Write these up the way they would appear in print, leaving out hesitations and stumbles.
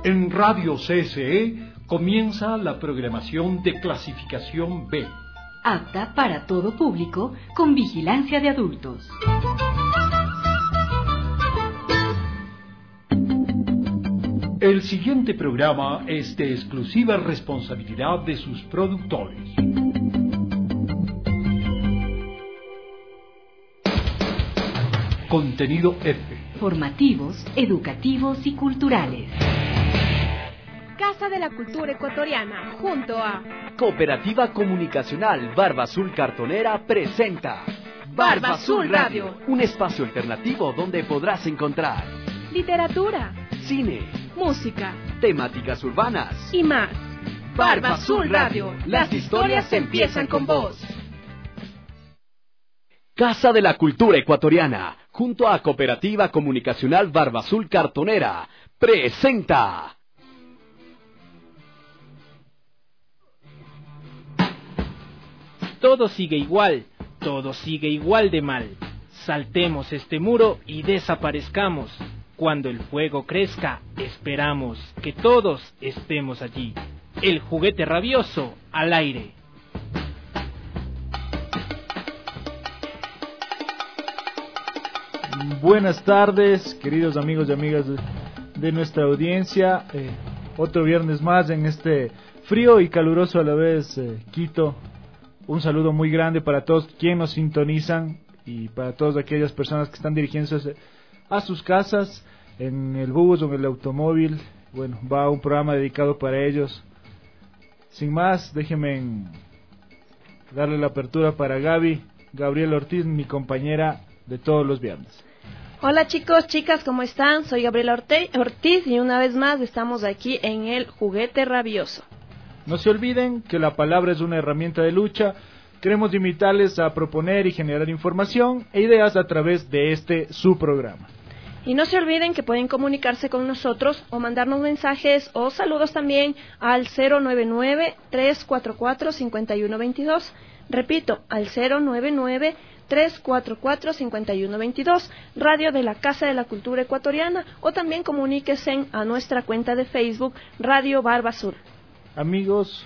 En Radio CSE comienza la programación de clasificación B. Apta para todo público, con vigilancia de adultos. El siguiente programa es de exclusiva responsabilidad de sus productores. Contenido F. Formativos, educativos y culturales. Casa de la Cultura Ecuatoriana, junto a Cooperativa Comunicacional Barba Azul Cartonera presenta Barba Azul Radio, un espacio alternativo donde podrás encontrar literatura, cine, música, temáticas urbanas y más. Barba Azul Radio, las historias empiezan con vos. Casa de la Cultura Ecuatoriana, junto a Cooperativa Comunicacional Barba Azul Cartonera, presenta Todo sigue igual de mal. Saltemos este muro y desaparezcamos. Cuando el fuego crezca, esperamos que todos estemos allí. El juguete rabioso al aire. Buenas tardes, queridos amigos y amigas de nuestra audiencia. Otro viernes más en este frío y caluroso a la vez Quito. Un saludo muy grande para todos quienes nos sintonizan y para todas aquellas personas que están dirigiéndose a sus casas, en el bus o en el automóvil. Bueno, va un programa dedicado para ellos. Sin más, déjenme darle la apertura para Gabriela Ortiz, mi compañera de todos los viernes. Hola chicos, chicas, ¿cómo están? Soy Gabriela Ortiz y una vez más estamos aquí en el Juguete Rabioso. No se olviden que la palabra es una herramienta de lucha. Queremos invitarles a proponer y generar información e ideas a través de su programa. Y no se olviden que pueden comunicarse con nosotros o mandarnos mensajes o saludos también al 099-344-5122. Repito, al 099-344-5122, radio de la Casa de la Cultura Ecuatoriana, o también comuníquense a nuestra cuenta de Facebook, Radio Barba Azul. Amigos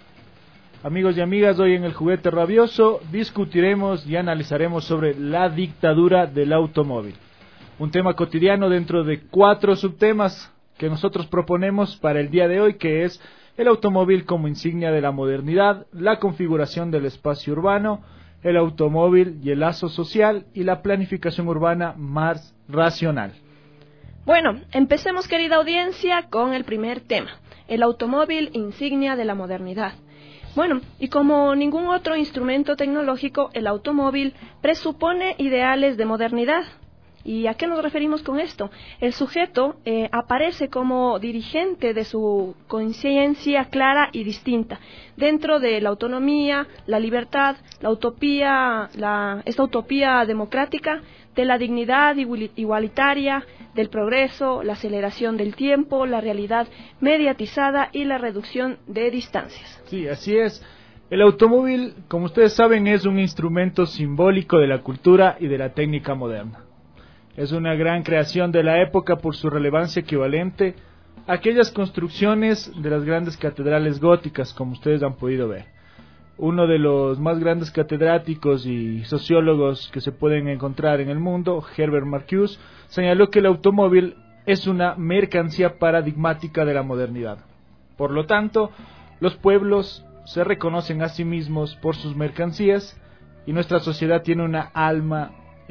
y amigas, hoy en el Juguete Rabioso discutiremos y analizaremos sobre la dictadura del automóvil. Un tema cotidiano dentro de 4 subtemas que nosotros proponemos para el día de hoy, que es el automóvil como insignia de la modernidad, la configuración del espacio urbano, el automóvil y el lazo social y la planificación urbana más racional. Bueno, empecemos, querida audiencia, con el primer tema, el automóvil insignia de la modernidad. Bueno, y como ningún otro instrumento tecnológico, el automóvil presupone ideales de modernidad. ¿Y a qué nos referimos con esto? El sujeto aparece como dirigente de su conciencia clara y distinta, dentro de la autonomía, la libertad, la utopía, esta utopía democrática, de la dignidad igualitaria, del progreso, la aceleración del tiempo, la realidad mediatizada y la reducción de distancias. Sí, así es. El automóvil, como ustedes saben, es un instrumento simbólico de la cultura y de la técnica moderna. Es una gran creación de la época por su relevancia equivalente a aquellas construcciones de las grandes catedrales góticas, como ustedes han podido ver. Uno de los más grandes catedráticos y sociólogos que se pueden encontrar en el mundo, Herbert Marcuse, señaló que el automóvil es una mercancía paradigmática de la modernidad. Por lo tanto, los pueblos se reconocen a sí mismos por sus mercancías y nuestra sociedad tiene un alma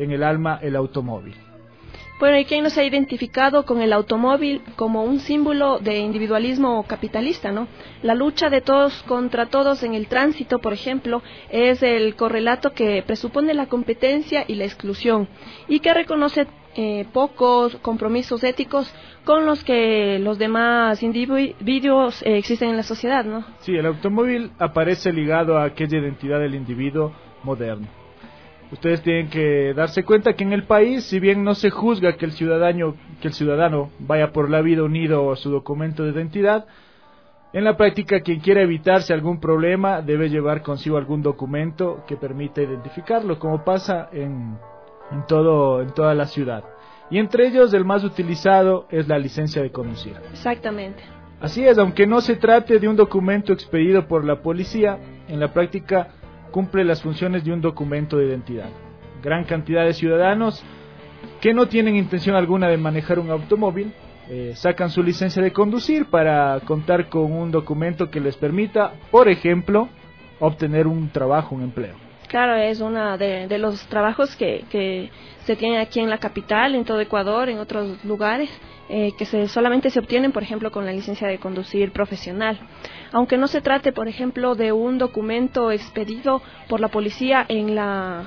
el automóvil. Bueno, ¿y quién nos ha identificado con el automóvil como un símbolo de individualismo capitalista, no? La lucha de todos contra todos en el tránsito, por ejemplo, es el correlato que presupone la competencia y la exclusión, y que reconoce pocos compromisos éticos con los que los demás individuos existen en la sociedad, ¿no? Sí, el automóvil aparece ligado a aquella identidad del individuo moderno. Ustedes tienen que darse cuenta que en el país, si bien no se juzga que el ciudadano vaya por la vida unido a su documento de identidad, en la práctica quien quiera evitarse algún problema debe llevar consigo algún documento que permita identificarlo, como pasa en toda la ciudad. y entre ellos el más utilizado es la licencia de conducir. Exactamente. Así es, aunque no se trate de un documento expedido por la policía, en la práctica cumple las funciones de un documento de identidad. Gran cantidad de ciudadanos que no tienen intención alguna de manejar un automóvil sacan su licencia de conducir para contar con un documento que les permita, por ejemplo, obtener un trabajo, un empleo. Claro, es uno de los trabajos que se tienen aquí en la capital, en todo Ecuador, en otros lugares, que solamente se obtienen, por ejemplo, con la licencia de conducir profesional. Aunque no se trate, por ejemplo, de un documento expedido por la policía en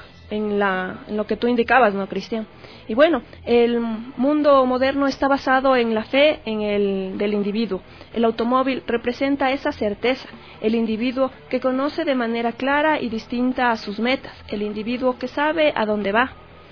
lo que tú indicabas, ¿no, Cristian? Y bueno, el mundo moderno está basado en la fe del individuo. El automóvil representa esa certeza, el individuo que conoce de manera clara y distinta a sus metas, el individuo que sabe a dónde va.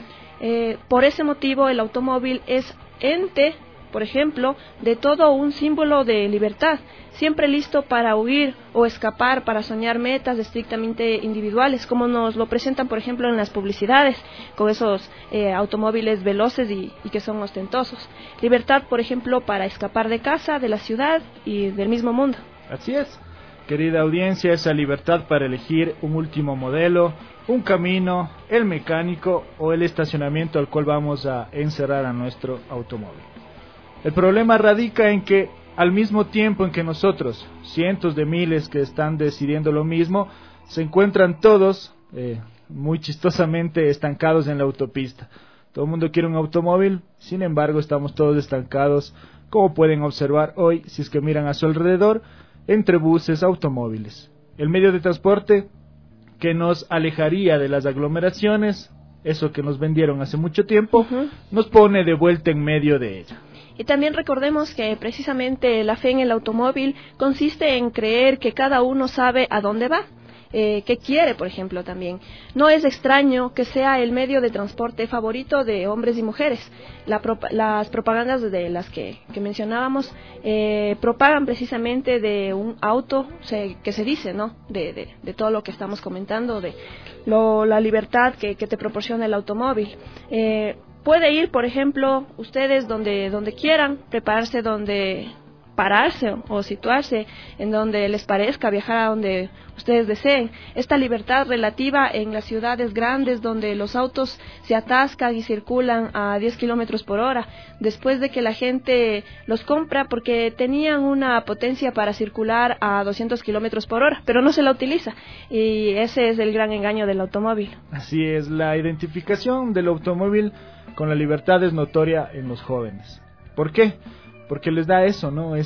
Por ese motivo, el automóvil es ente, por ejemplo, de todo un símbolo de libertad, siempre listo para huir o escapar, para soñar metas estrictamente individuales, como nos lo presentan, por ejemplo, en las publicidades, con esos automóviles veloces y que son ostentosos. Libertad, por ejemplo, para escapar de casa, de la ciudad y del mismo mundo. Así es, querida audiencia, esa libertad para elegir un último modelo, un camino, el mecánico o el estacionamiento al cual vamos a encerrar a nuestro automóvil. El problema radica en que al mismo tiempo en que nosotros, cientos de miles que están decidiendo lo mismo, se encuentran todos, muy chistosamente, estancados en la autopista. Todo el mundo quiere un automóvil, sin embargo estamos todos estancados, como pueden observar hoy, si es que miran a su alrededor, entre buses, automóviles. El medio de transporte que nos alejaría de las aglomeraciones, eso que nos vendieron hace mucho tiempo, nos pone de vuelta en medio de ella. Y también recordemos que precisamente la fe en el automóvil consiste en creer que cada uno sabe a dónde va, qué quiere, por ejemplo, también. No es extraño que sea el medio de transporte favorito de hombres y mujeres. Las propagandas de las que mencionábamos propagan precisamente de un auto que se dice, ¿no? De todo lo que estamos comentando, de la libertad que te proporciona el automóvil. Puede ir, por ejemplo, ustedes donde quieran, prepararse donde pararse o situarse en donde les parezca, viajar a donde ustedes deseen. Esta libertad relativa en las ciudades grandes donde los autos se atascan y circulan a 10 kilómetros por hora, después de que la gente los compra porque tenían una potencia para circular a 200 kilómetros por hora, pero no se la utiliza. Y ese es el gran engaño del automóvil. Así es, la identificación del automóvil con la libertad es notoria en los jóvenes. ¿Por qué? Porque les da eso, ¿no?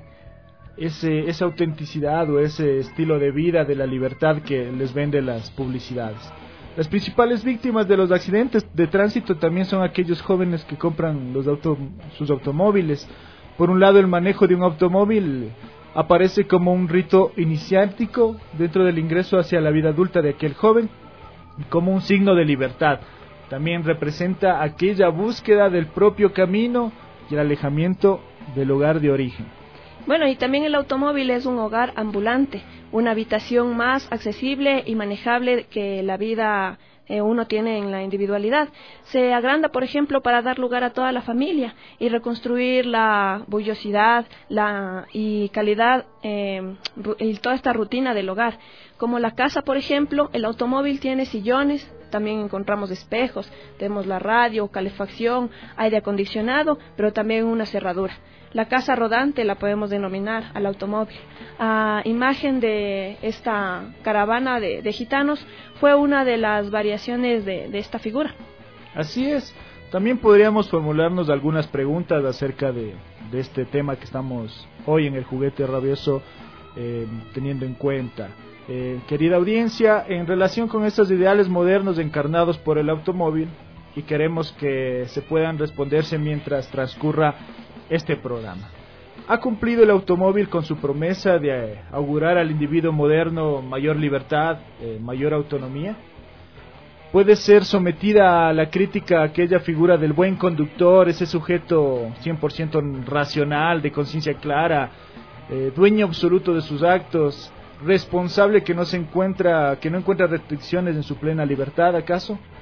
Esa autenticidad o ese estilo de vida de la libertad que les vende las publicidades. Las principales víctimas de los accidentes de tránsito también son aquellos jóvenes que compran sus automóviles. Por un lado, el manejo de un automóvil aparece como un rito iniciático dentro del ingreso hacia la vida adulta de aquel joven, y como un signo de libertad. También representa aquella búsqueda del propio camino y el alejamiento del hogar de origen. Bueno, y también el automóvil es un hogar ambulante, una habitación más accesible y manejable que la vida uno tiene en la individualidad. Se agranda, por ejemplo, para dar lugar a toda la familia y reconstruir la bullosidad y calidad y toda esta rutina del hogar. Como la casa, por ejemplo, el automóvil tiene sillones, también encontramos espejos, tenemos la radio, calefacción, aire acondicionado, pero también una cerradura. La casa rodante la podemos denominar al automóvil. A imagen de esta caravana de gitanos fue una de las variaciones de esta figura. Así es. También podríamos formularnos algunas preguntas acerca de este tema que estamos hoy en el Juguete Rabioso teniendo en cuenta. Querida audiencia, en relación con estos ideales modernos encarnados por el automóvil, y queremos que se puedan responderse mientras transcurra este programa. ¿Ha cumplido el automóvil con su promesa de augurar al individuo moderno mayor libertad, mayor autonomía? ¿Puede ser sometida a la crítica aquella figura del buen conductor, ese sujeto 100% racional, de conciencia clara, dueño absoluto de sus actos, responsable que no encuentra restricciones en su plena libertad, acaso?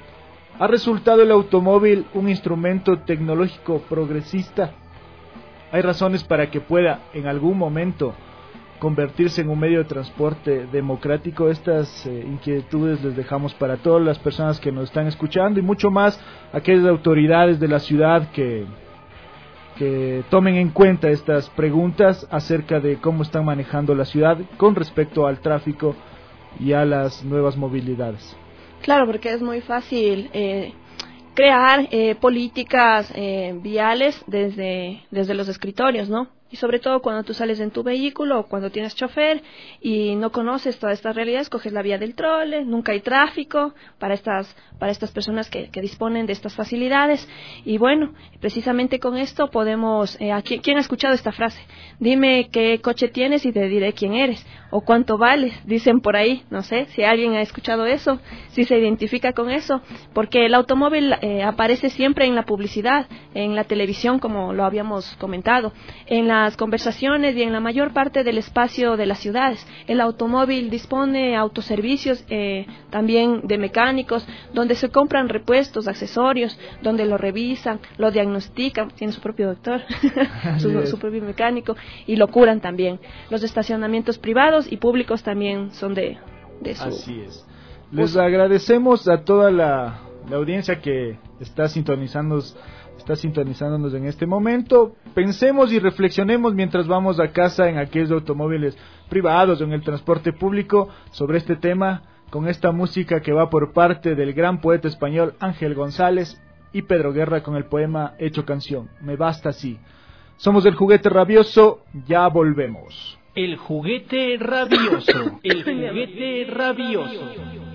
¿Ha resultado el automóvil un instrumento tecnológico progresista? ¿Hay razones para que pueda en algún momento convertirse en un medio de transporte democrático? Estas inquietudes les dejamos para todas las personas que nos están escuchando y mucho más aquellas autoridades de la ciudad que tomen en cuenta estas preguntas acerca de cómo están manejando la ciudad con respecto al tráfico y a las nuevas movilidades. Claro, porque es muy fácil crear políticas viales desde los escritorios, ¿no? Y sobre todo cuando tú sales en tu vehículo o cuando tienes chofer y no conoces todas estas realidades, coges la vía del trole, nunca hay tráfico para estas personas que disponen de estas facilidades. Y bueno, precisamente con esto podemos... ¿Quién ha escuchado esta frase? Dime qué coche tienes y te diré quién eres. O cuánto vales, dicen por ahí. No sé si alguien ha escuchado eso, si se identifica con eso. Porque el automóvil aparece siempre en la publicidad, en la televisión, como lo habíamos comentado, en las conversaciones y en la mayor parte del espacio de las ciudades. El automóvil dispone autoservicios, también de mecánicos, donde se compran repuestos, accesorios, donde lo revisan, lo diagnostican, tiene su propio doctor, su propio mecánico, y lo curan también. Los estacionamientos privados y públicos también son de su... Así es. Les agradecemos a toda la audiencia que está sintonizándonos en este momento. Pensemos y reflexionemos mientras vamos a casa en aquellos automóviles privados o en el transporte público sobre este tema, con esta música que va por parte del gran poeta español Ángel González y Pedro Guerra con el poema Hecho Canción, Me Basta Así. Somos el Juguete Rabioso, ya volvemos. El Juguete Rabioso, el Juguete Rabioso.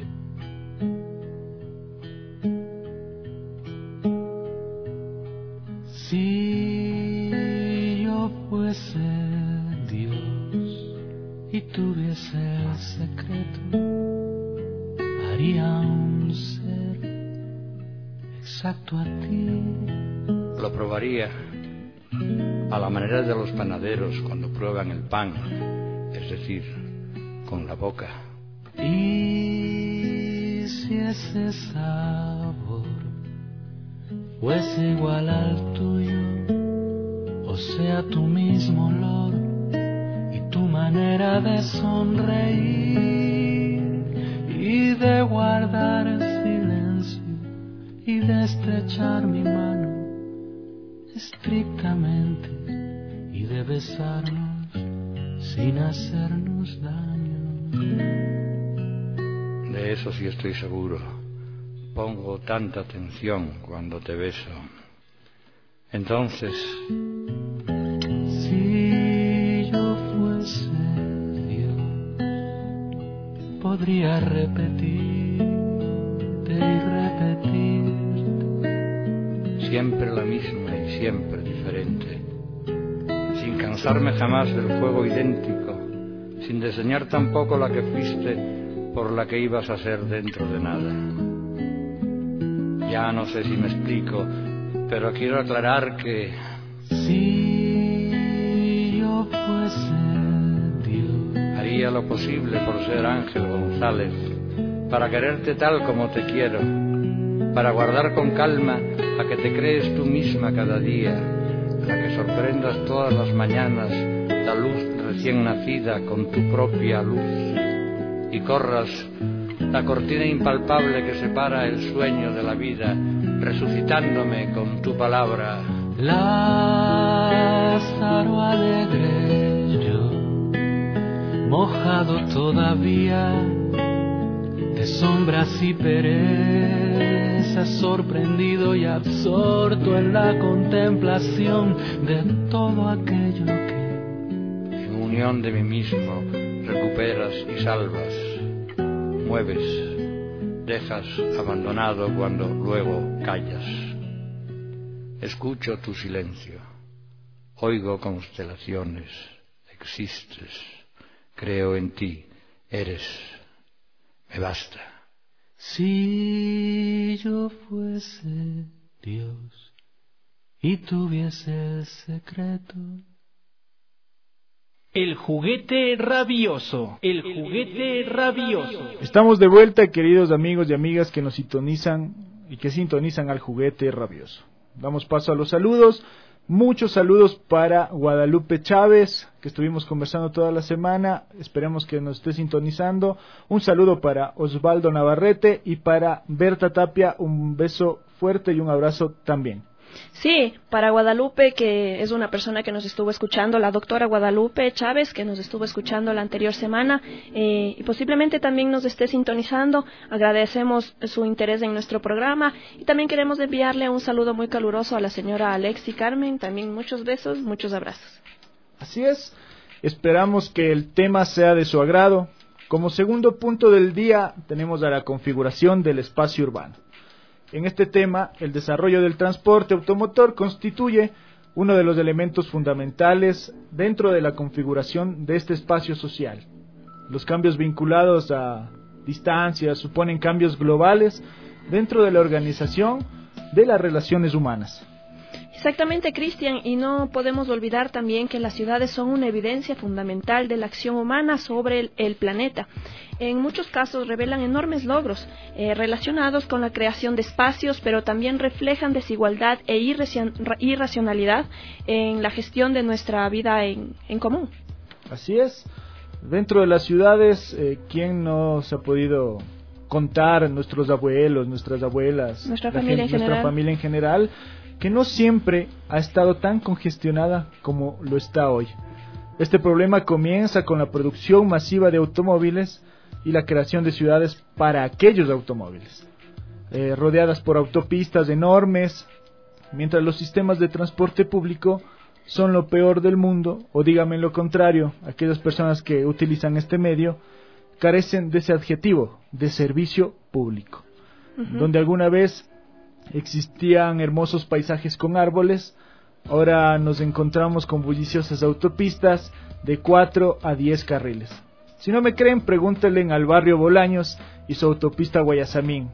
Si yo fuese Dios y tuviese el secreto, haría un ser exacto a ti. Lo probaría a la manera de los panaderos cuando prueban el pan, es decir, con la boca. Y si ese sabor fuese igual al tuyo, o sea tu mismo olor y tu manera de sonreír y de guardar silencio y de estrechar mi mano estrictamente y de besarnos sin hacernos daño. De eso sí estoy seguro. Pongo tanta atención cuando te beso. Entonces, si yo fuese Dios, podría repetirte y repetirte. Siempre la misma y siempre diferente. Sin cansarme jamás del fuego idéntico. Sin diseñar tampoco la que fuiste por la que ibas a ser dentro de nada. Ya no sé si me explico, pero quiero aclarar que... Si yo fuese Dios, haría lo posible por ser Ángel González, para quererte tal como te quiero, para guardar con calma a que te crees tú misma cada día, a que sorprendas todas las mañanas la luz recién nacida con tu propia luz, y corras la cortina impalpable que separa el sueño de la vida, resucitándome con tu palabra. Lázaro alegre yo, mojado todavía de sombras y pereza, sorprendido y absorto en la contemplación de todo aquello que en unión de mí mismo recuperas y salvas. Mueves, dejas abandonado cuando luego callas. Escucho tu silencio, oigo constelaciones, existes, creo en ti, eres, me basta. Si yo fuese Dios y tuviese el secreto. El Juguete Rabioso, el Juguete Rabioso. Estamos de vuelta, queridos amigos y amigas que nos sintonizan y que sintonizan al juguete rabioso. Damos paso a los saludos. Muchos saludos para Guadalupe Chávez, que estuvimos conversando toda la semana. Esperemos que nos esté sintonizando. Un saludo para Osvaldo Navarrete y para Berta Tapia. Un beso fuerte y un abrazo también. Sí, para Guadalupe, que es una persona que nos estuvo escuchando, la doctora Guadalupe Chávez, que nos estuvo escuchando la anterior semana, y posiblemente también nos esté sintonizando. Agradecemos su interés en nuestro programa y también queremos enviarle un saludo muy caluroso a la señora Alexi Carmen. También muchos besos, muchos abrazos. Así es, esperamos que el tema sea de su agrado. Como segundo punto del día tenemos a la configuración del espacio urbano. En este tema, el desarrollo del transporte automotor constituye uno de los elementos fundamentales dentro de la configuración de este espacio social. Los cambios vinculados a distancias suponen cambios globales dentro de la organización de las relaciones humanas. Exactamente, Cristian, y no podemos olvidar también que las ciudades son una evidencia fundamental de la acción humana sobre el planeta. En muchos casos revelan enormes logros relacionados con la creación de espacios, pero también reflejan desigualdad e irracionalidad en la gestión de nuestra vida en común. Así es. Dentro de las ciudades, ¿quién nos ha podido contar? Nuestros abuelos, nuestras abuelas, nuestra familia en general, que no siempre ha estado tan congestionada como lo está hoy. Este problema comienza con la producción masiva de automóviles y la creación de ciudades para aquellos automóviles, rodeadas por autopistas enormes, mientras los sistemas de transporte público son lo peor del mundo, o dígame lo contrario, aquellas personas que utilizan este medio carecen de ese adjetivo, de servicio público, donde alguna vez existían hermosos paisajes con árboles, ahora nos encontramos con bulliciosas autopistas de 4 a 10 carriles. Si no me creen, pregúntenle al barrio Bolaños y su autopista Guayasamín.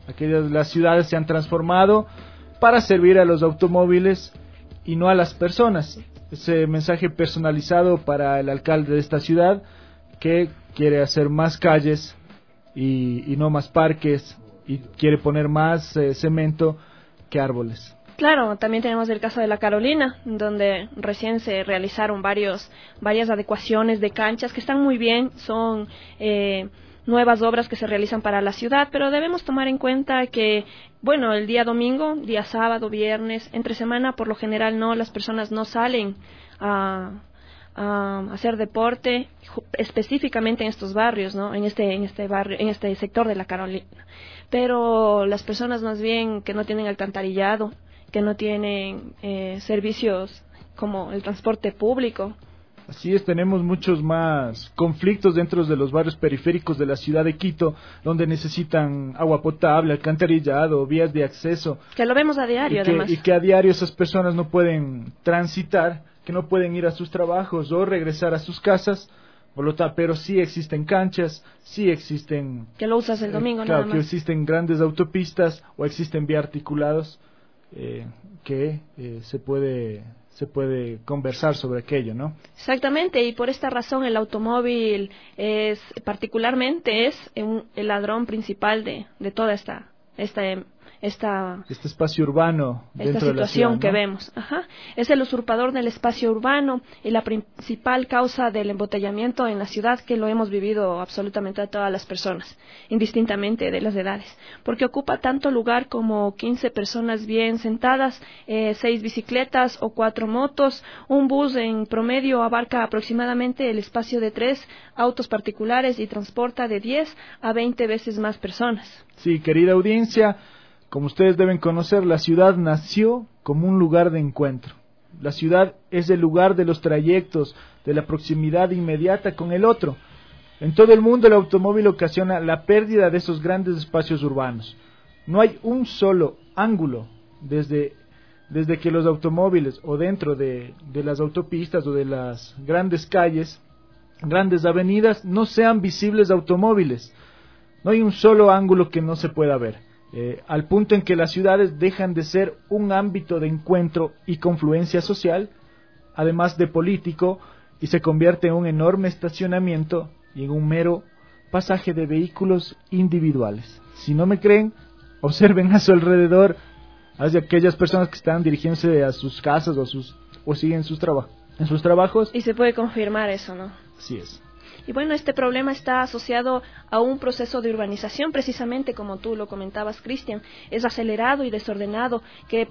Las ciudades se han transformado para servir a los automóviles y no a las personas. Ese mensaje personalizado para el alcalde de esta ciudad, que quiere hacer más calles y no más parques, y quiere poner más cemento que árboles. Claro, también tenemos el caso de La Carolina, donde recién se realizaron varias adecuaciones de canchas que están muy bien, son nuevas obras que se realizan para la ciudad, pero debemos tomar en cuenta que, bueno, el día domingo, día sábado, viernes, entre semana, por lo general las personas no salen a hacer deporte, específicamente en estos barrios, ¿no? En este barrio, en este sector de La Carolina. Pero las personas más bien que no tienen alcantarillado, que no tienen servicios como el transporte público. Así es, tenemos muchos más conflictos dentro de los barrios periféricos de la ciudad de Quito, donde necesitan agua potable, alcantarillado, vías de acceso. Que lo vemos a diario, además. Y que a diario esas personas no pueden transitar, que no pueden ir a sus trabajos o regresar a sus casas, pero sí existen canchas, sí existen... Que lo usas el domingo, claro, nada más. que existen grandes autopistas o existen articulados que se puede conversar sobre aquello, ¿no? Exactamente, y por esta razón el automóvil particularmente es el ladrón principal de toda esta este espacio urbano dentro de la ciudad, ¿no? Que vemos. Es el usurpador del espacio urbano y la principal causa del embotellamiento en la ciudad, que lo hemos vivido absolutamente a todas las personas, indistintamente de las edades, porque ocupa tanto lugar como 15 personas bien sentadas, 6 bicicletas o 4 motos. Un bus en promedio abarca aproximadamente el espacio de 3 autos particulares y transporta de 10 a 20 veces más personas. Sí, querida audiencia, como ustedes deben conocer, la ciudad nació como un lugar de encuentro. La ciudad es el lugar de los trayectos, de la proximidad inmediata con el otro. En todo el mundo el automóvil ocasiona la pérdida de esos grandes espacios urbanos. No hay un solo ángulo desde que los automóviles o dentro de las autopistas o de las grandes calles, grandes avenidas, no sean visibles automóviles. No hay un solo ángulo que no se pueda ver. Al punto en que las ciudades dejan de ser un ámbito de encuentro y confluencia social, además de político, y se convierte en un enorme estacionamiento y en un mero pasaje de vehículos individuales. Si no me creen, observen a su alrededor, hacia aquellas personas que están dirigiéndose a sus casas o siguen en sus trabajos. Y se puede confirmar eso, ¿no? Así es. Y bueno, este problema está asociado a un proceso de urbanización, precisamente como tú lo comentabas, Cristian. Es acelerado y desordenado, que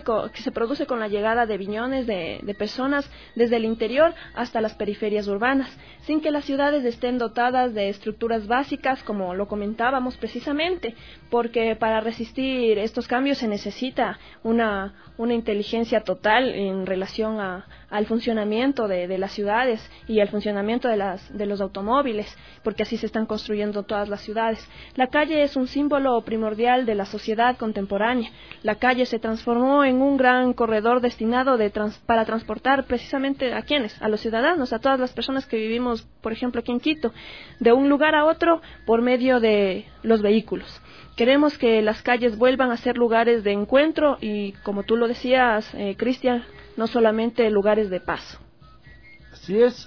se produce con la llegada de billones de personas desde el interior hasta las periferias urbanas, sin que las ciudades estén dotadas de estructuras básicas, como lo comentábamos precisamente, porque para resistir estos cambios se necesita una inteligencia total en relación al funcionamiento de las ciudades y al funcionamiento de los automóviles, porque así se están construyendo todas las ciudades. La calle es un símbolo primordial de la sociedad contemporánea. La calle se transformó en un gran corredor destinado para transportar precisamente ¿a quiénes? A los ciudadanos, a todas las personas que vivimos, por ejemplo, aquí en Quito, de un lugar a otro por medio de los vehículos. Queremos que las calles vuelvan a ser lugares de encuentro y, como tú lo decías, Cristian, no solamente lugares de paso. Así es.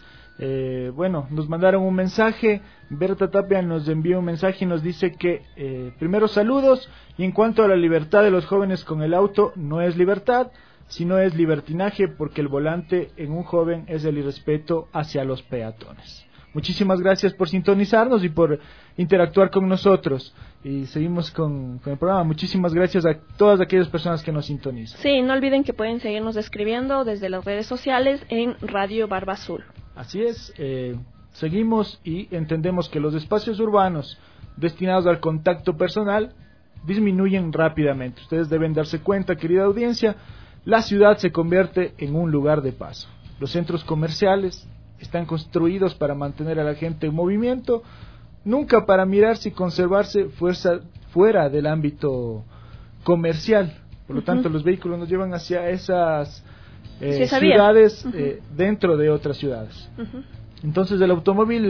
Bueno, nos mandaron un mensaje. Berta Tapia nos envió un mensaje y nos dice que primero saludos, y en cuanto a la libertad de los jóvenes con el auto, no es libertad, sino es libertinaje, porque el volante en un joven es el irrespeto hacia los peatones. Muchísimas gracias por sintonizarnos y por interactuar con nosotros. Y seguimos con el programa. Muchísimas gracias a todas aquellas personas que nos sintonizan. Sí, no olviden que pueden seguirnos escribiendo desde las redes sociales en Radio Barba Azul. Así es, seguimos y entendemos que los espacios urbanos destinados al contacto personal disminuyen rápidamente. Ustedes deben darse cuenta, querida audiencia, la ciudad se convierte en un lugar de paso. Los centros comerciales están construidos para mantener a la gente en movimiento, nunca para mirarse y conservarse fuera del ámbito comercial. Por lo tanto, los vehículos nos llevan hacia esas ciudades dentro de otras ciudades. Entonces, el automóvil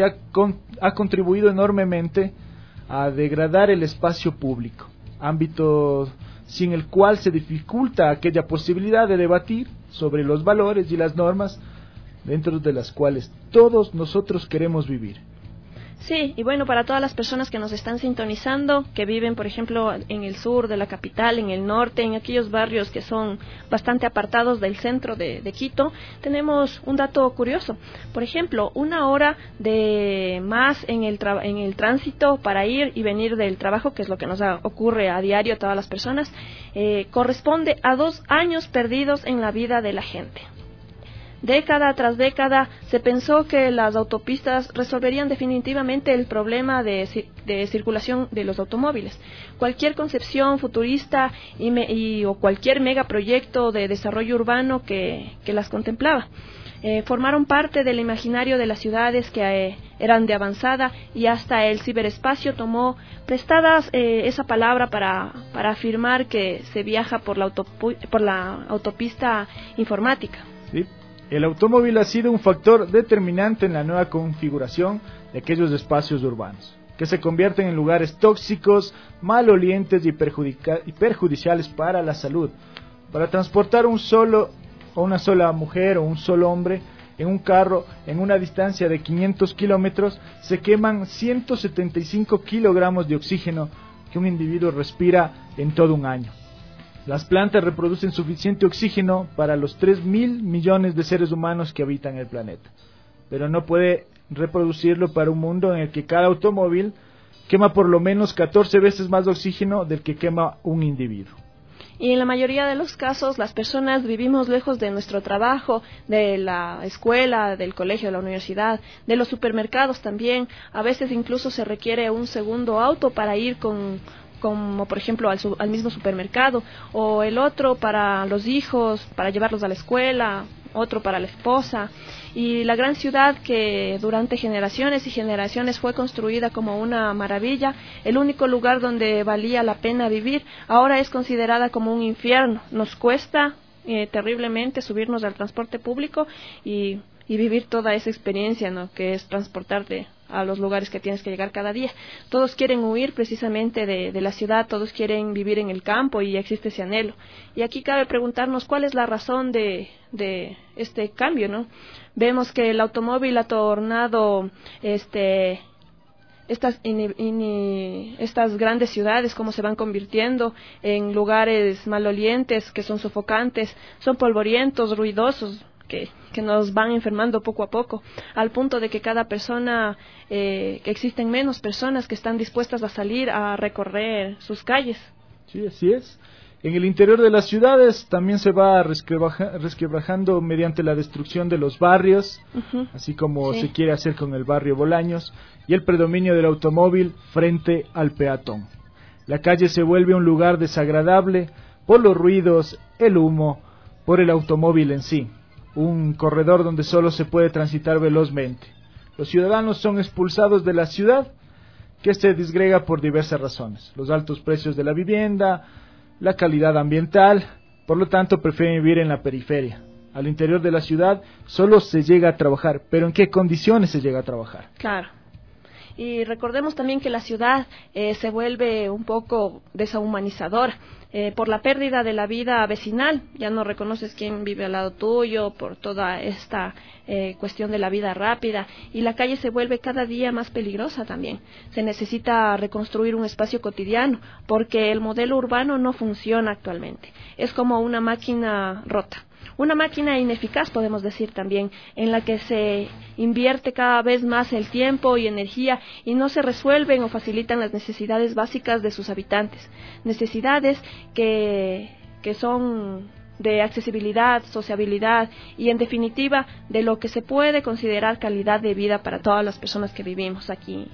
ha contribuido enormemente a degradar el espacio público, ámbito sin el cual se dificulta aquella posibilidad de debatir sobre los valores y las normas dentro de las cuales todos nosotros queremos vivir. Sí, y bueno, para todas las personas que nos están sintonizando, que viven, por ejemplo, en el sur de la capital, en el norte, en aquellos barrios que son bastante apartados del centro de Quito, tenemos un dato curioso. Por ejemplo, 1 hora de más en el tránsito para ir y venir del trabajo, que es lo que nos ocurre a diario a todas las personas, corresponde a 2 años perdidos en la vida de la gente. Década tras década se pensó que las autopistas resolverían definitivamente el problema de circulación de los automóviles. Cualquier concepción futurista o cualquier megaproyecto de desarrollo urbano que las contemplaba formaron parte del imaginario de las ciudades que eran de avanzada, y hasta el ciberespacio tomó prestadas esa palabra para afirmar que se viaja por la autopista informática. Sí. El automóvil ha sido un factor determinante en la nueva configuración de aquellos espacios urbanos, que se convierten en lugares tóxicos, malolientes y perjudiciales para la salud. Para transportar una sola mujer o un solo hombre en un carro en una distancia de 500 kilómetros, se queman 175 kilogramos de oxígeno que un individuo respira en todo un año. Las plantas reproducen suficiente oxígeno para los 3.000 millones de seres humanos que habitan el planeta, pero no puede reproducirlo para un mundo en el que cada automóvil quema por lo menos 14 veces más oxígeno del que quema un individuo. Y en la mayoría de los casos, las personas vivimos lejos de nuestro trabajo, de la escuela, del colegio, de la universidad, de los supermercados también. A veces incluso se requiere un segundo auto para ir como por ejemplo al mismo supermercado, o el otro para los hijos, para llevarlos a la escuela, otro para la esposa. Y la gran ciudad, que durante generaciones y generaciones fue construida como una maravilla, el único lugar donde valía la pena vivir, ahora es considerada como un infierno. Nos cuesta terriblemente subirnos al transporte público y vivir toda esa experiencia, ¿no?, que es transportarte a los lugares que tienes que llegar cada día. Todos quieren huir precisamente de la ciudad, todos quieren vivir en el campo, y existe ese anhelo. Y aquí cabe preguntarnos cuál es la razón de este cambio, ¿no? Vemos que el automóvil ha tornado este estas grandes ciudades, cómo se van convirtiendo en lugares malolientes, que son sofocantes, son polvorientos, ruidosos, que nos van enfermando poco a poco, al punto de que cada persona, que existen menos personas que están dispuestas a salir a recorrer sus calles. Sí, así es. En el interior de las ciudades también se va resquebrajando mediante la destrucción de los barrios, así como se quiere hacer con el barrio Bolaños, y el predominio del automóvil frente al peatón. La calle se vuelve un lugar desagradable por los ruidos, el humo, por el automóvil en sí. Un corredor donde solo se puede transitar velozmente. Los ciudadanos son expulsados de la ciudad, que se disgrega por diversas razones. Los altos precios de la vivienda, la calidad ambiental, por lo tanto prefieren vivir en la periferia. Al interior de la ciudad solo se llega a trabajar, pero ¿en qué condiciones se llega a trabajar? Claro. Y recordemos también que la ciudad se vuelve un poco deshumanizadora por la pérdida de la vida vecinal. Ya no reconoces quién vive al lado tuyo por toda esta cuestión de la vida rápida, y la calle se vuelve cada día más peligrosa también. Se necesita reconstruir un espacio cotidiano porque el modelo urbano no funciona actualmente. Es como una máquina rota. Una máquina ineficaz, podemos decir también, en la que se invierte cada vez más el tiempo y energía y no se resuelven o facilitan las necesidades básicas de sus habitantes. Necesidades que son de accesibilidad, sociabilidad y, en definitiva, de lo que se puede considerar calidad de vida para todas las personas que vivimos aquí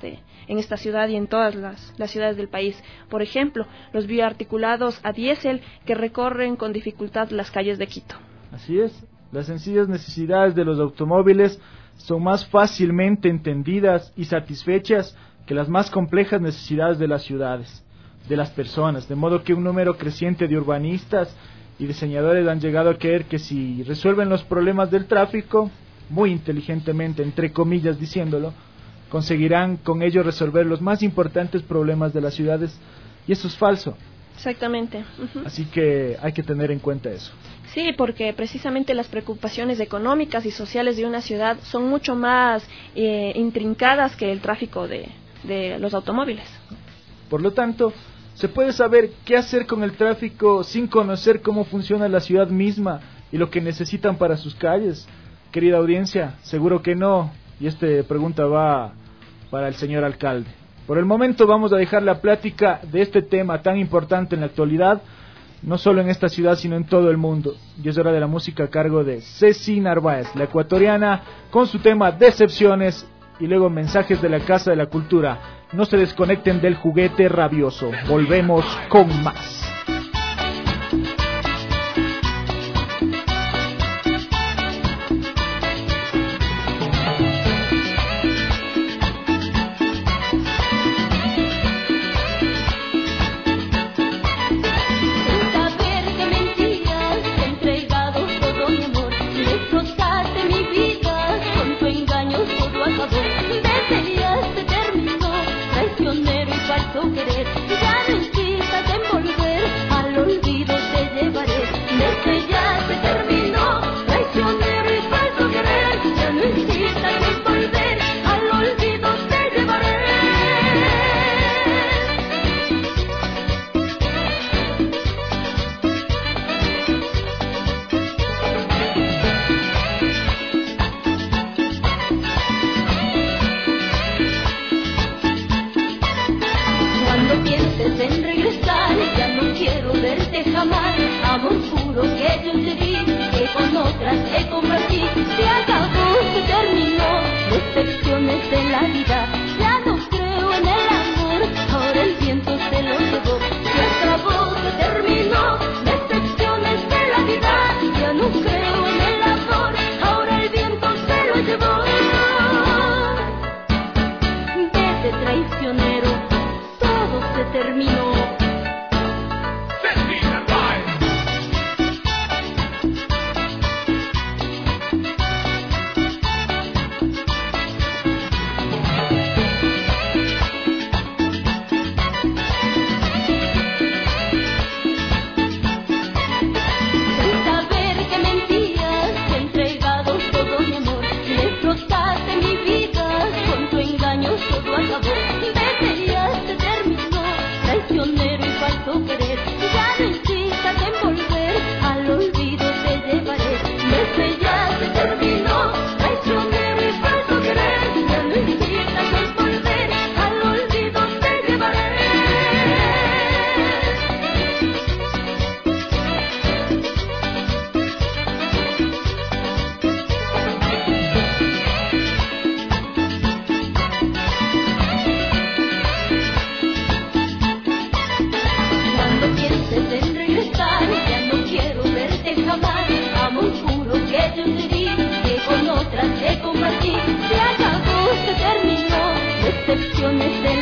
en esta ciudad y en todas las ciudades del país. Por ejemplo, los bioarticulados a diésel que recorren con dificultad las calles de Quito. Así es, las sencillas necesidades de los automóviles son más fácilmente entendidas y satisfechas que las más complejas necesidades de las ciudades, de las personas, de modo que un número creciente de urbanistas y diseñadores han llegado a creer que si resuelven los problemas del tráfico, muy inteligentemente, entre comillas diciéndolo, conseguirán con ello resolver los más importantes problemas de las ciudades, y eso es falso. Exactamente. Así que hay que tener en cuenta eso. Sí, porque precisamente las preocupaciones económicas y sociales de una ciudad son mucho más intrincadas que el tráfico de los automóviles. Por lo tanto, se puede saber qué hacer con el tráfico sin conocer cómo funciona la ciudad misma y lo que necesitan para sus calles. Querida audiencia, seguro que no, y esta pregunta va para el señor alcalde. Por el momento vamos a dejar la plática de este tema tan importante en la actualidad, no solo en esta ciudad sino en todo el mundo. Y es hora de la música a cargo de Ceci Narváez, la ecuatoriana, con su tema Decepciones, y luego Mensajes de la Casa de la Cultura. No se desconecten del juguete rabioso. Volvemos con más. En regresar, ya no quiero verte jamás, amor puro que yo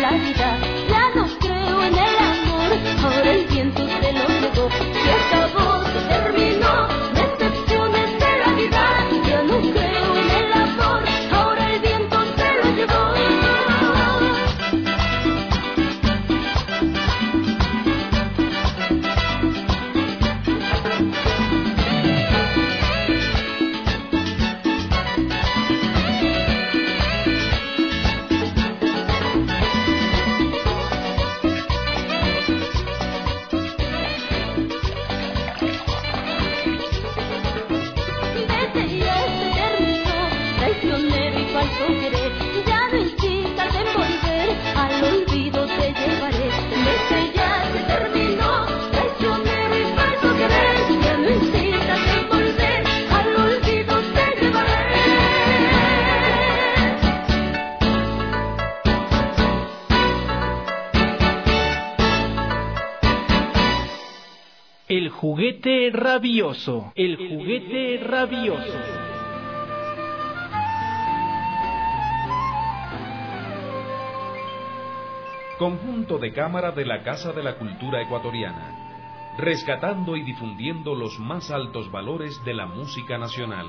la vida. Ya no creo en el amor, ahora el viento se lo llevó. Se acabó, se terminó, decepciones de la vida. Ya no creo en el amor, ahora el viento se lo llevó. Ya no insistas en volver, al olvido te llevaré. Desde ya se terminó, traicionero y falso querer. Ya no insistas en volver, al olvido te llevaré. El juguete rabioso. El juguete rabioso. Conjunto de cámara de la Casa de la Cultura Ecuatoriana, rescatando y difundiendo los más altos valores de la música nacional.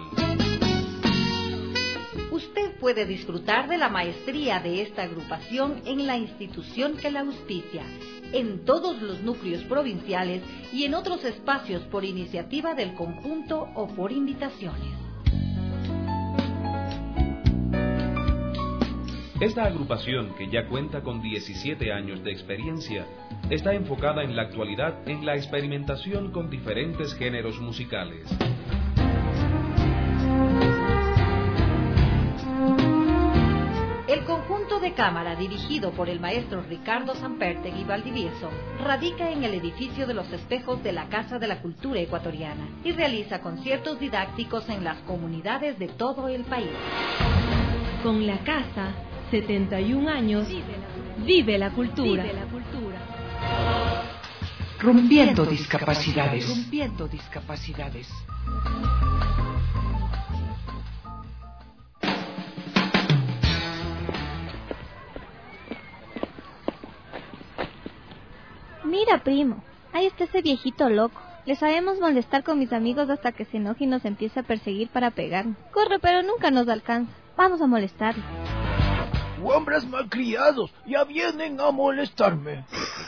Usted puede disfrutar de la maestría de esta agrupación en la institución que la auspicia, en todos los núcleos provinciales y en otros espacios por iniciativa del conjunto o por invitaciones. Esta agrupación, que ya cuenta con 17 años de experiencia, está enfocada en la actualidad en la experimentación con diferentes géneros musicales. El conjunto de cámara, dirigido por el maestro Ricardo Sampertegui Valdivieso, radica en el edificio de los espejos de la Casa de la Cultura Ecuatoriana y realiza conciertos didácticos en las comunidades de todo el país. Con la casa, 71 años, vive la cultura. Rompiendo discapacidades. Rompiendo discapacidades. Mira, primo, ahí está ese viejito loco. Le sabemos molestar con mis amigos hasta que se enoje y nos empieza a perseguir para pegarnos. Corre, pero nunca nos alcanza. Vamos a molestarlo. Hombres malcriados, ya vienen a molestarme.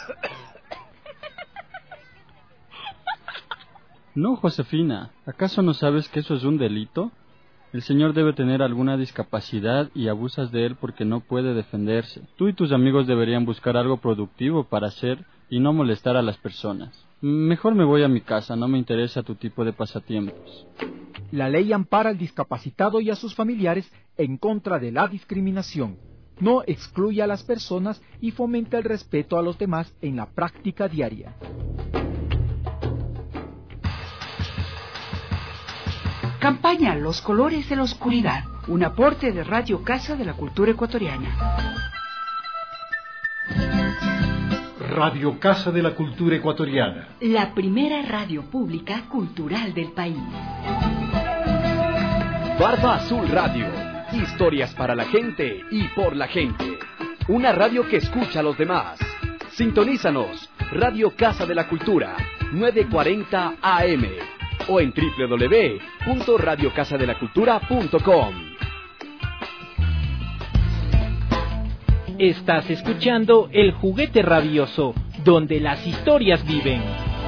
No, Josefina, ¿acaso no sabes que eso es un delito? El señor debe tener alguna discapacidad y abusas de él porque no puede defenderse. Tú y tus amigos deberían buscar algo productivo para hacer y no molestar a las personas. Mejor me voy a mi casa, no me interesa tu tipo de pasatiempos. La ley ampara al discapacitado y a sus familiares en contra de la discriminación. No excluye a las personas y fomenta el respeto a los demás en la práctica diaria. Campaña Los Colores de la Oscuridad, un aporte de Radio Casa de la Cultura Ecuatoriana. Radio Casa de la Cultura Ecuatoriana. La primera radio pública cultural del país. Barba Azul Radio. Historias para la gente y por la gente. Una radio que escucha a los demás. Sintonízanos. Radio Casa de la Cultura, 940 AM. O en www.radiocasadelacultura.com. Estás escuchando El Juguete Rabioso, donde las historias viven.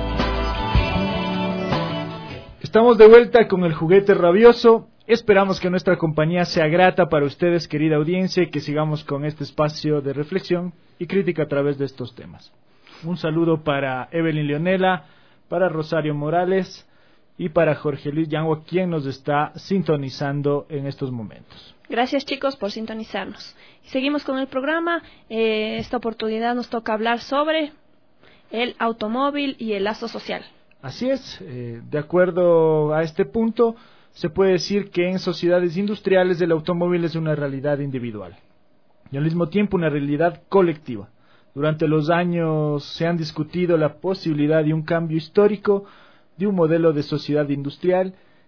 Estamos de vuelta con El Juguete Rabioso. Esperamos que nuestra compañía sea grata para ustedes, querida audiencia, y que sigamos con este espacio de reflexión y crítica a través de estos temas. Un saludo para Evelyn Leonela, para Rosario Morales y para Jorge Luis Yangua, quien nos está sintonizando en estos momentos. Gracias, chicos, por sintonizarnos. Seguimos con el programa. Esta oportunidad nos toca hablar sobre el automóvil y el lazo social. Así es. De acuerdo a este punto, se puede decir que en sociedades industriales el automóvil es una realidad individual y al mismo tiempo una realidad colectiva. Durante los años se han discutido la posibilidad de un cambio histórico de un modelo de sociedad industrial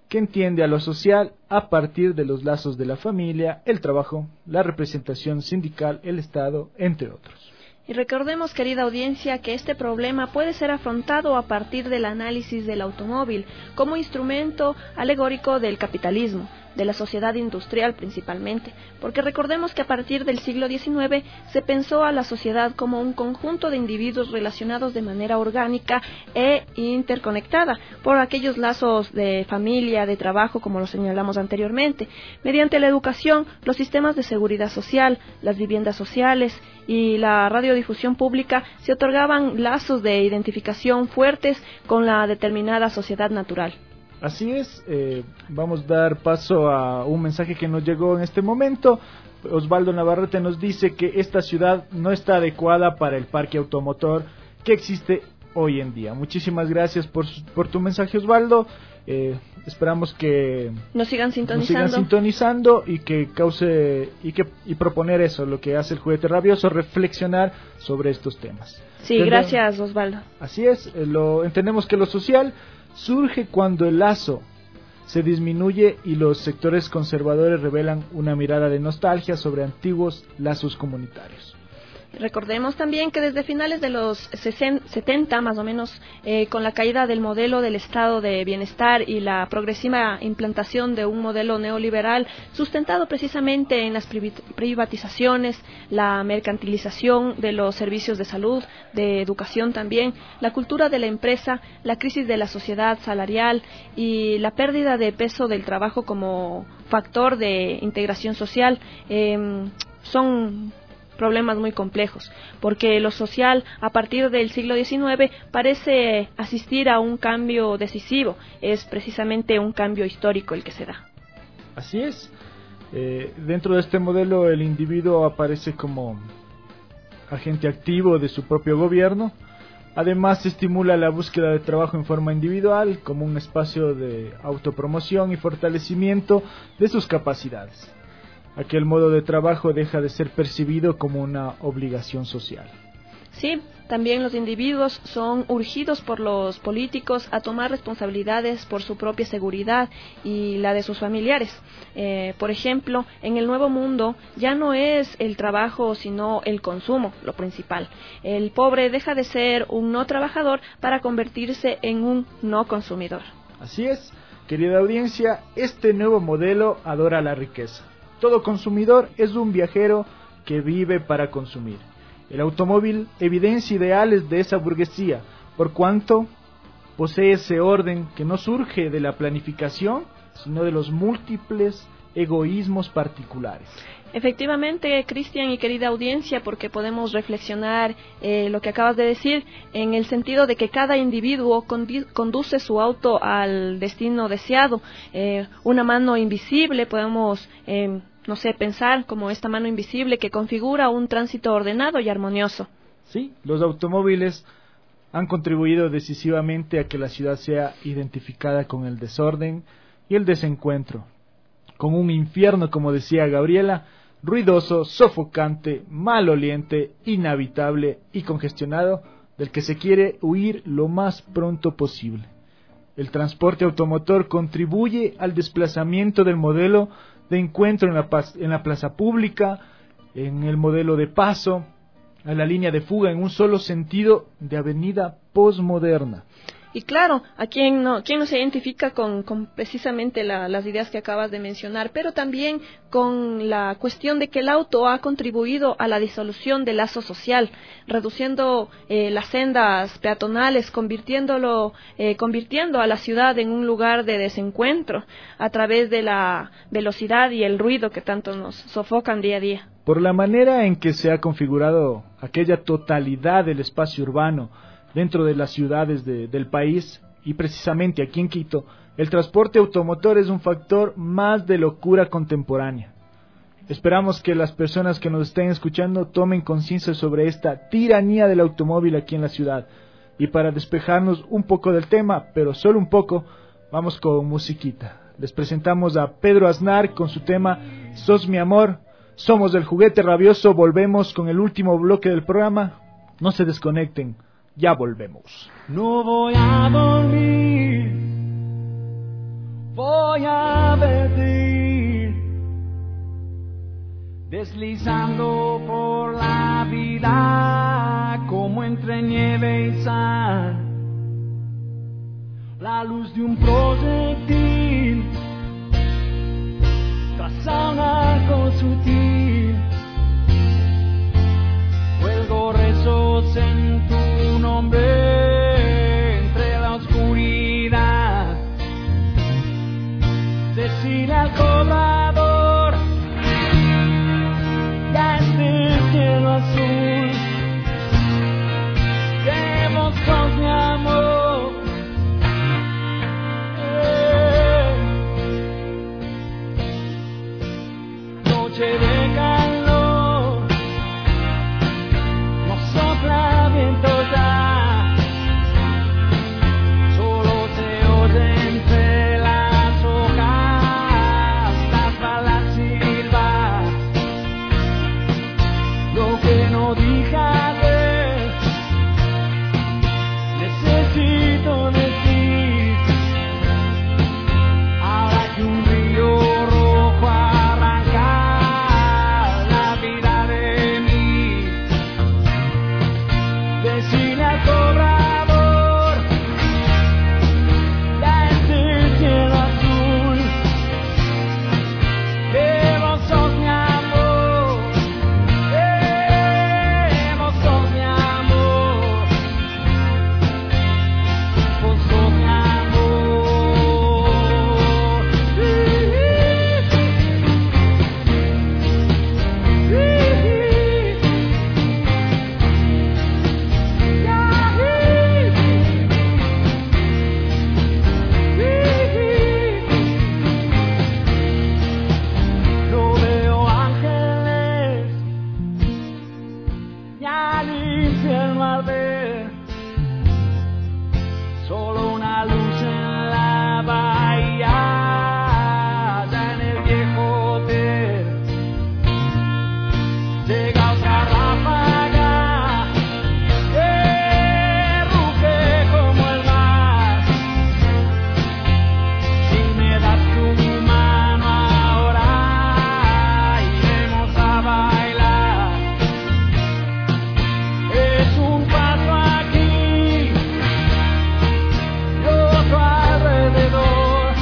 que entiende a lo social a partir de los lazos de la familia, el trabajo, la representación sindical, el Estado, entre otros. Y recordemos, querida audiencia, que este problema puede ser afrontado a partir del análisis del automóvil como instrumento alegórico del capitalismo, de la sociedad industrial principalmente, porque recordemos que a partir del siglo XIX se pensó a la sociedad como un conjunto de individuos relacionados de manera orgánica e interconectada por aquellos lazos de familia, de trabajo, como lo señalamos anteriormente, mediante la educación, los sistemas de seguridad social, las viviendas sociales y la radiodifusión pública se otorgaban lazos de identificación fuertes con la determinada sociedad natural. Así es, vamos a dar paso a un mensaje que nos llegó en este momento. Osvaldo Navarrete nos dice que esta ciudad no está adecuada para el parque automotor que existe hoy en día. Muchísimas gracias por tu mensaje, Osvaldo. Esperamos que nos sigan sintonizando, y que cause y proponer eso, lo que hace el Juguete Rabioso, reflexionar sobre estos temas. Sí, gracias, Osvaldo. Así es, entendemos que lo social surge cuando el lazo se disminuye y los sectores conservadores revelan una mirada de nostalgia sobre antiguos lazos comunitarios. Recordemos también que desde finales de los 70, más o menos, con la caída del modelo del estado de bienestar y la progresiva implantación de un modelo neoliberal sustentado precisamente en las privatizaciones, la mercantilización de los servicios de salud, de educación también, la cultura de la empresa, la crisis de la sociedad salarial y la pérdida de peso del trabajo como factor de integración social, son problemas muy complejos, porque lo social a partir del siglo XIX parece asistir a un cambio decisivo, es precisamente un cambio histórico el que se da. Así es, dentro de este modelo el individuo aparece como agente activo de su propio gobierno, además se estimula la búsqueda de trabajo en forma individual como un espacio de autopromoción y fortalecimiento de sus capacidades. Aquel modo de trabajo deja de ser percibido como una obligación social. Sí, también los individuos son urgidos por los políticos a tomar responsabilidades por su propia seguridad y la de sus familiares. Por ejemplo, en el Nuevo Mundo ya no es el trabajo sino el consumo lo principal. El pobre deja de ser un no trabajador para convertirse en un no consumidor. Así es, querida audiencia, este nuevo modelo adora la riqueza. Todo consumidor es un viajero que vive para consumir. El automóvil evidencia ideales de esa burguesía, por cuanto posee ese orden que no surge de la planificación, sino de los múltiples egoísmos particulares. Efectivamente, Cristian y querida audiencia, porque podemos reflexionar lo que acabas de decir, en el sentido de que cada individuo conduce su auto al destino deseado. Una mano invisible, podemos pensar como esta mano invisible que configura un tránsito ordenado y armonioso. Sí, los automóviles han contribuido decisivamente a que la ciudad sea identificada con el desorden y el desencuentro, con un infierno, como decía Gabriela, ruidoso, sofocante, maloliente, inhabitable y congestionado, del que se quiere huir lo más pronto posible. El transporte automotor contribuye al desplazamiento del modelo de encuentro en la plaza pública, en el modelo de paso, a la línea de fuga en un solo sentido de avenida posmoderna. Y claro, ¿a quién no se identifica con precisamente las ideas que acabas de mencionar? Pero también con la cuestión de que el auto ha contribuido a la disolución del lazo social, reduciendo las sendas peatonales, convirtiendo a la ciudad en un lugar de desencuentro a través de la velocidad y el ruido que tanto nos sofocan día a día. Por la manera en que se ha configurado aquella totalidad del espacio urbano dentro de las ciudades del país, y precisamente aquí en Quito, el transporte automotor es un factor más de locura contemporánea. Esperamos que las personas que nos estén escuchando tomen conciencia sobre esta tiranía del automóvil aquí en la ciudad. Y para despejarnos un poco del tema, pero solo un poco, vamos con musiquita. Les presentamos a Pedro Aznar con su tema Sos mi amor. Somos del Juguete Rabioso, volvemos con el último bloque del programa. No se desconecten. Ya volvemos. No voy a dormir voy a pedir, deslizando por la vida como entre nieve y sal, la luz de un proyectil traza un arco sutil, cuelgo rezos en tu nombre entre la oscuridad. Decirle al cobrador, ya este cielo azul, que vos sos mi amor. Noche de calor, no sopla viento ya, solo se oye entre las hojas las balas silbar. Lo que no dije ayer, necesito decir, ahora que un río rojo arranca la vida de mí. Decirle al cobrador, ya este cielo azul, que vos sos mi amor, vos sos mi amor, vos sos mi amor. No veo ángeles, ya ni infierno al ver, solo una luz en la bahía, ya en el viejo hotel. Llega otra ráfaga que ruge como el mar. Si me das tu mano ahora, iremos a bailar. Es un paso aquí y otro alrededor,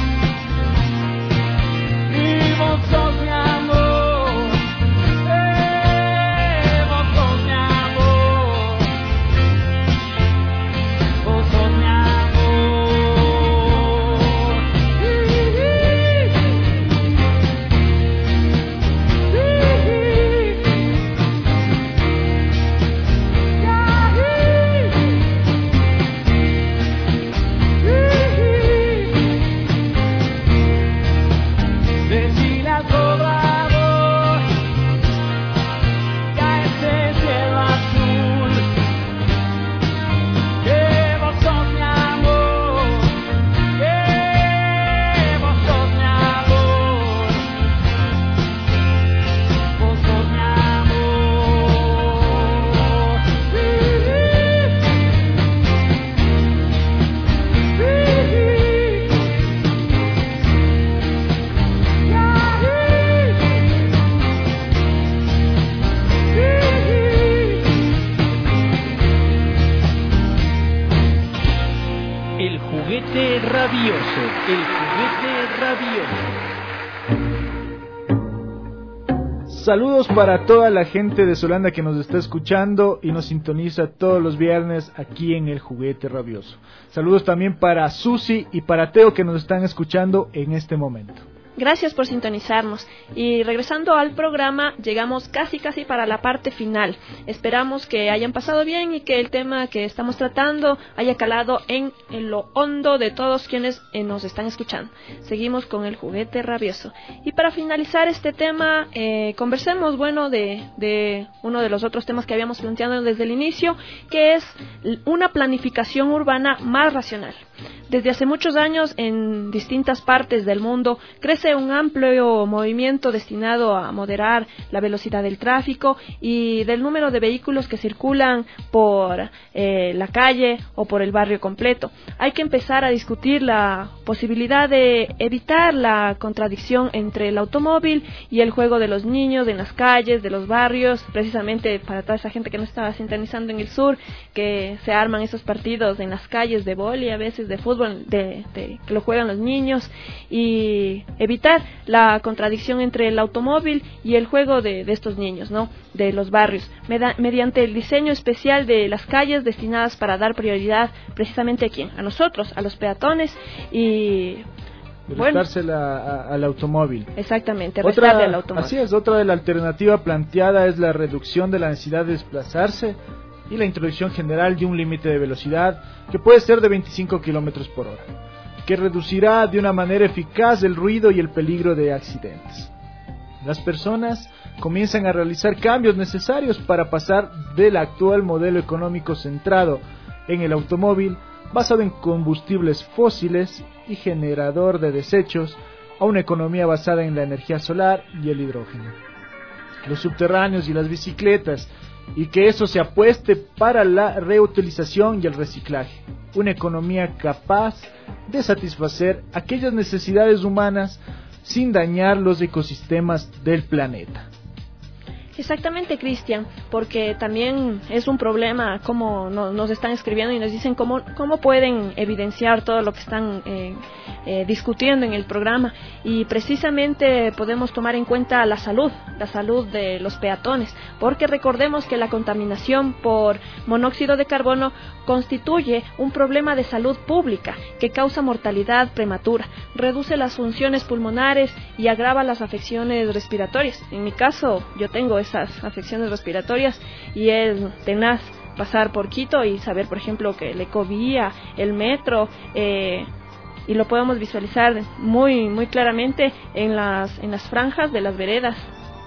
y vos sos mi amor, vos sos mi amor, vos sos mi amor. Decirle al cobrador, ya este cielo azul, que vos sos mi amor, que vos sos mi amor, vos sos mi amor. El juguete rabioso, el juguete rabioso. Saludos para toda la gente de Solanda que nos está escuchando y nos sintoniza todos los viernes aquí en El Juguete Rabioso. Saludos también para Susi y para Teo que nos están escuchando en este momento. Gracias por sintonizarnos. Y regresando al programa, llegamos casi para la parte final. Esperamos que hayan pasado bien y que el tema que estamos tratando haya calado en lo hondo de todos quienes nos están escuchando. Seguimos con el juguete rabioso. Y para finalizar este tema, conversemos, de uno de los otros temas que habíamos planteado desde el inicio, que es una planificación urbana más racional. Desde hace muchos años, en distintas partes del mundo, crece un amplio movimiento destinado a moderar la velocidad del tráfico y del número de vehículos que circulan por la calle o por el barrio completo. Hay que empezar a discutir la posibilidad de evitar la contradicción entre el automóvil y el juego de los niños en las calles, de los barrios, precisamente para toda esa gente que no estaba sintonizando en el sur, que se arman esos partidos en las calles de vóley, a veces de fútbol, que lo juegan los niños, y evitar la contradicción entre el automóvil y el juego de estos niños, ¿no?, de los barrios, mediante el diseño especial de las calles destinadas para dar prioridad precisamente a quién, a nosotros, a los peatones, y restársela al automóvil. Exactamente, restarle al automóvil. Así es, otra de la alternativa planteada es la reducción de la necesidad de desplazarse y la introducción general de un límite de velocidad que puede ser de 25 kilómetros por hora, que reducirá de una manera eficaz el ruido y el peligro de accidentes. Las personas comienzan a realizar cambios necesarios para pasar del actual modelo económico centrado en el automóvil, basado en combustibles fósiles y generador de desechos, a una economía basada en la energía solar y el hidrógeno, los subterráneos y las bicicletas, y que eso se apueste para la reutilización y el reciclaje, una economía capaz de satisfacer aquellas necesidades humanas sin dañar los ecosistemas del planeta. Exactamente, Cristian, porque también es un problema como nos están escribiendo y nos dicen cómo pueden evidenciar todo lo que están discutiendo en el programa, y precisamente podemos tomar en cuenta la salud de los peatones, porque recordemos que la contaminación por monóxido de carbono constituye un problema de salud pública que causa mortalidad prematura, reduce las funciones pulmonares y agrava las afecciones respiratorias. En mi caso, yo tengo esas afecciones respiratorias y es tenaz pasar por Quito y saber, por ejemplo, que el Ecovía, el metro, y lo podemos visualizar muy muy claramente en las franjas de las veredas,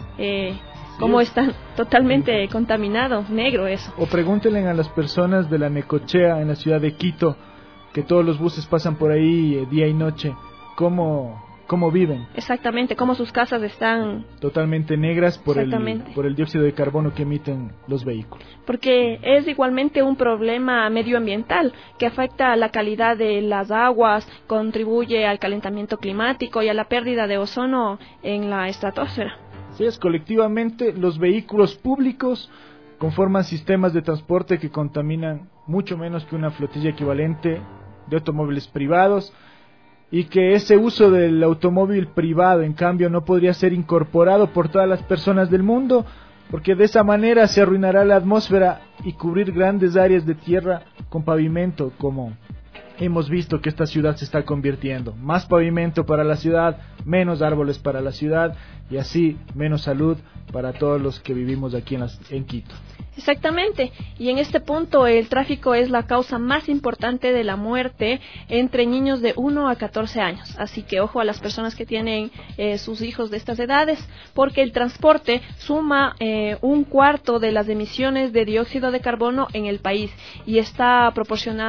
cómo están totalmente contaminado, negro eso. O pregúntenle a las personas de la Necochea en la ciudad de Quito, que todos los buses pasan por ahí día y noche, cómo viven. Exactamente, cómo sus casas están totalmente negras por el dióxido de carbono que emiten los vehículos. Porque es igualmente un problema medioambiental que afecta a la calidad de las aguas, contribuye al calentamiento climático y a la pérdida de ozono en la estratosfera. Así es, colectivamente los vehículos públicos conforman sistemas de transporte que contaminan mucho menos que una flotilla equivalente de automóviles privados, y que ese uso del automóvil privado, en cambio, no podría ser incorporado por todas las personas del mundo, porque de esa manera se arruinará la atmósfera y cubrir grandes áreas de tierra con pavimento, como hemos visto que esta ciudad se está convirtiendo. Más pavimento para la ciudad, menos árboles para la ciudad, y así menos salud para todos los que vivimos aquí en Quito. Exactamente, y en este punto el tráfico es la causa más importante de la muerte entre niños de 1 a 14 años, así que ojo a las personas que tienen sus hijos de estas edades, porque el transporte suma 1/4 de las emisiones de dióxido de carbono en el país, y esta proporción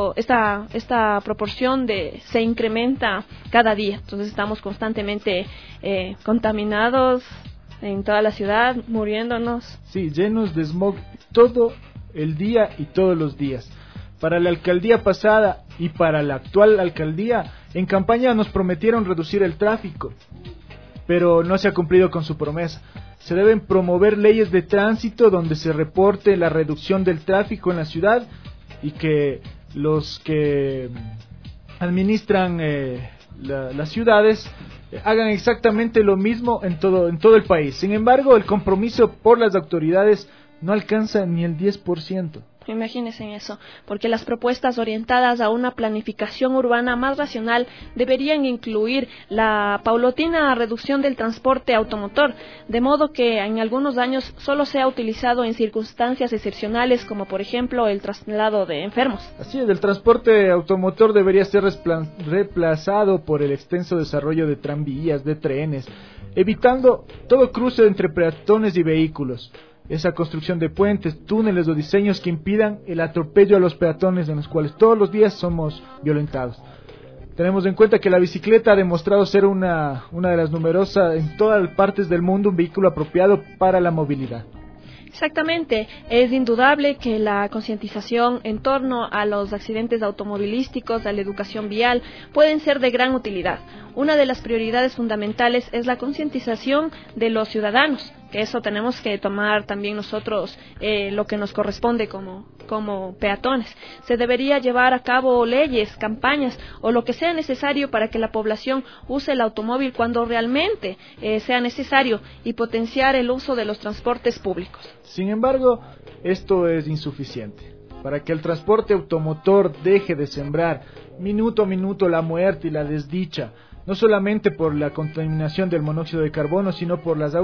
se incrementa cada día, entonces estamos constantemente contaminados en toda la ciudad, muriéndonos. Sí, llenos de smog todo el día y todos los días. Para la alcaldía pasada y para la actual alcaldía, en campaña nos prometieron reducir el tráfico, pero no se ha cumplido con su promesa. Se deben promover leyes de tránsito donde se reporte la reducción del tráfico en la ciudad, y que los que administran las ciudades hagan exactamente lo mismo en todo el país. Sin embargo, el compromiso por las autoridades no alcanza ni el 10%. Imagínense en eso, porque las propuestas orientadas a una planificación urbana más racional deberían incluir la paulatina reducción del transporte automotor, de modo que en algunos años solo sea utilizado en circunstancias excepcionales, como por ejemplo el traslado de enfermos. Así es, el transporte automotor debería ser reemplazado por el extenso desarrollo de tranvías, de trenes, evitando todo cruce entre peatones y vehículos. esa construcción de puentes, túneles o diseños que impidan el atropello a los peatones, en los cuales todos los días somos violentados. Tenemos en cuenta que la bicicleta ha demostrado ser una de las numerosas en todas partes del mundo, un vehículo apropiado para la movilidad. Exactamente, es indudable que la concientización en torno a los accidentes automovilísticos, a la educación vial, pueden ser de gran utilidad. Una de las prioridades fundamentales es la concientización de los ciudadanos, que eso tenemos que tomar también nosotros lo que nos corresponde como peatones. Se debería llevar a cabo leyes, campañas o lo que sea necesario para que la población use el automóvil cuando realmente sea necesario y potenciar el uso de los transportes públicos. Sin embargo, esto es insuficiente. Para que el transporte automotor deje de sembrar minuto a minuto la muerte y la desdicha, no solamente por la contaminación del monóxido de carbono, sino por las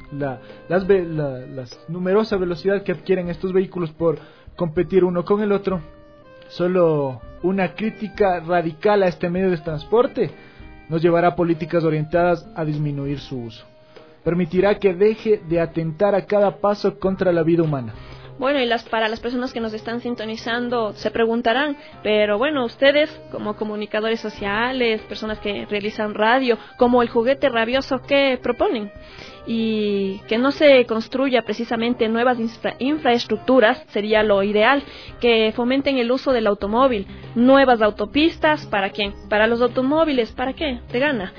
numerosas velocidades que adquieren estos vehículos por competir uno con el otro, solo una crítica radical a este medio de transporte nos llevará a políticas orientadas a disminuir su uso. Permitirá que deje de atentar a cada paso contra la vida humana. Bueno, y para las personas que nos están sintonizando se preguntarán, pero bueno, ustedes como comunicadores sociales, personas que realizan radio, como el juguete rabioso, ¿qué proponen? Y que no se construya precisamente nuevas infraestructuras, sería lo ideal, que fomenten el uso del automóvil, nuevas autopistas, ¿para quién? Para los automóviles, ¿para qué? De gana.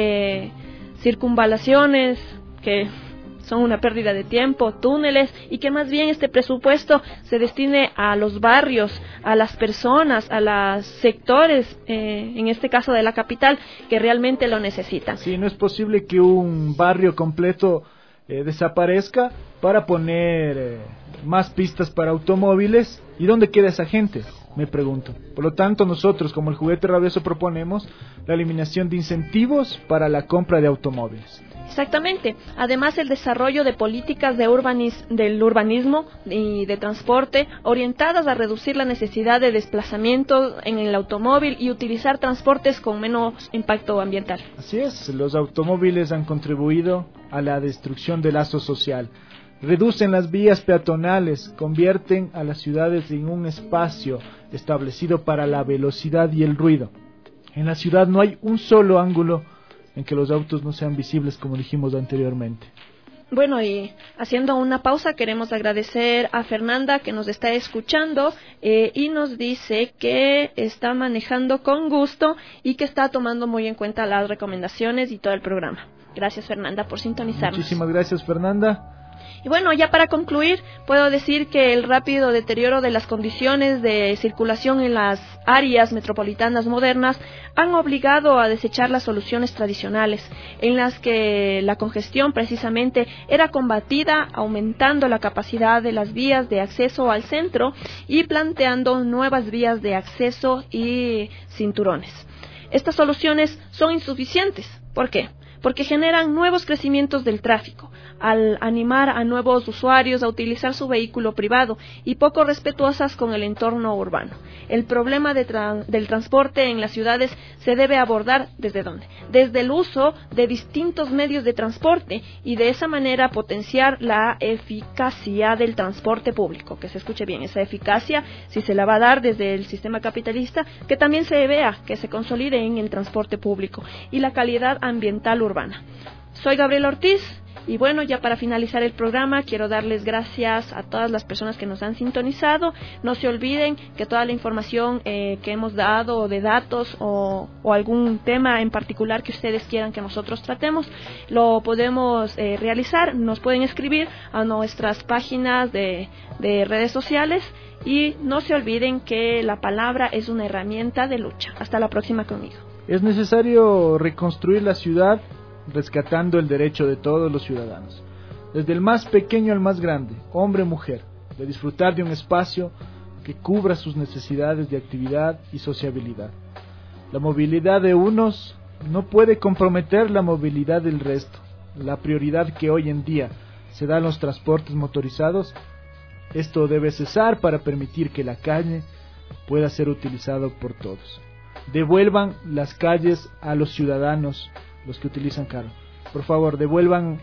Circunvalaciones, que son una pérdida de tiempo, túneles, y que más bien este presupuesto se destine a los barrios, a las personas, a los sectores, en este caso de la capital, que realmente lo necesitan. Sí, no es posible que un barrio completo desaparezca para poner más pistas para automóviles. ¿Y dónde queda esa gente? Me pregunto. Por lo tanto, nosotros, como el juguete rabioso, proponemos la eliminación de incentivos para la compra de automóviles. Exactamente. Además, el desarrollo de políticas del urbanismo y de transporte orientadas a reducir la necesidad de desplazamiento en el automóvil y utilizar transportes con menos impacto ambiental. Así es, los automóviles han contribuido a la destrucción del lazo social. Reducen las vías peatonales, convierten a las ciudades en un espacio establecido para la velocidad y el ruido. En la ciudad no hay un solo ángulo en que los autos no sean visibles, como dijimos anteriormente. Bueno, y haciendo una pausa, queremos agradecer a Fernanda que nos está escuchando y nos dice que está manejando con gusto y que está tomando muy en cuenta las recomendaciones y todo el programa. Gracias, Fernanda, por sintonizarnos. Muchísimas gracias, Fernanda. Y bueno, ya para concluir, puedo decir que el rápido deterioro de las condiciones de circulación en las áreas metropolitanas modernas han obligado a desechar las soluciones tradicionales, en las que la congestión precisamente era combatida aumentando la capacidad de las vías de acceso al centro y planteando nuevas vías de acceso y cinturones. Estas soluciones son insuficientes. ¿Por qué? Porque generan nuevos crecimientos del tráfico, al animar a nuevos usuarios a utilizar su vehículo privado y poco respetuosas con el entorno urbano. El problema del transporte en las ciudades se debe abordar ¿desde dónde? Desde el uso de distintos medios de transporte y de esa manera potenciar la eficacia del transporte público. Que se escuche bien, esa eficacia, si se la va a dar desde el sistema capitalista, que también se vea, que se consolide en el transporte público y la calidad ambiental urbana. Soy Gabriela Ortiz y bueno, ya para finalizar el programa quiero darles gracias a todas las personas que nos han sintonizado. No se olviden que toda la información que hemos dado de datos o algún tema en particular que ustedes quieran que nosotros tratemos, lo podemos realizar. Nos pueden escribir a nuestras páginas de redes sociales y no se olviden que la palabra es una herramienta de lucha. Hasta la próxima conmigo. Es necesario reconstruir la ciudad rescatando el derecho de todos los ciudadanos, desde el más pequeño al más grande, hombre o mujer, de disfrutar de un espacio que cubra sus necesidades de actividad y sociabilidad. La movilidad de unos no puede comprometer la movilidad del resto. La prioridad que hoy en día se da a los transportes motorizados, esto debe cesar para permitir que la calle pueda ser utilizado por todos. Devuelvan las calles a los ciudadanos, los que utilizan carro. Por favor, devuelvan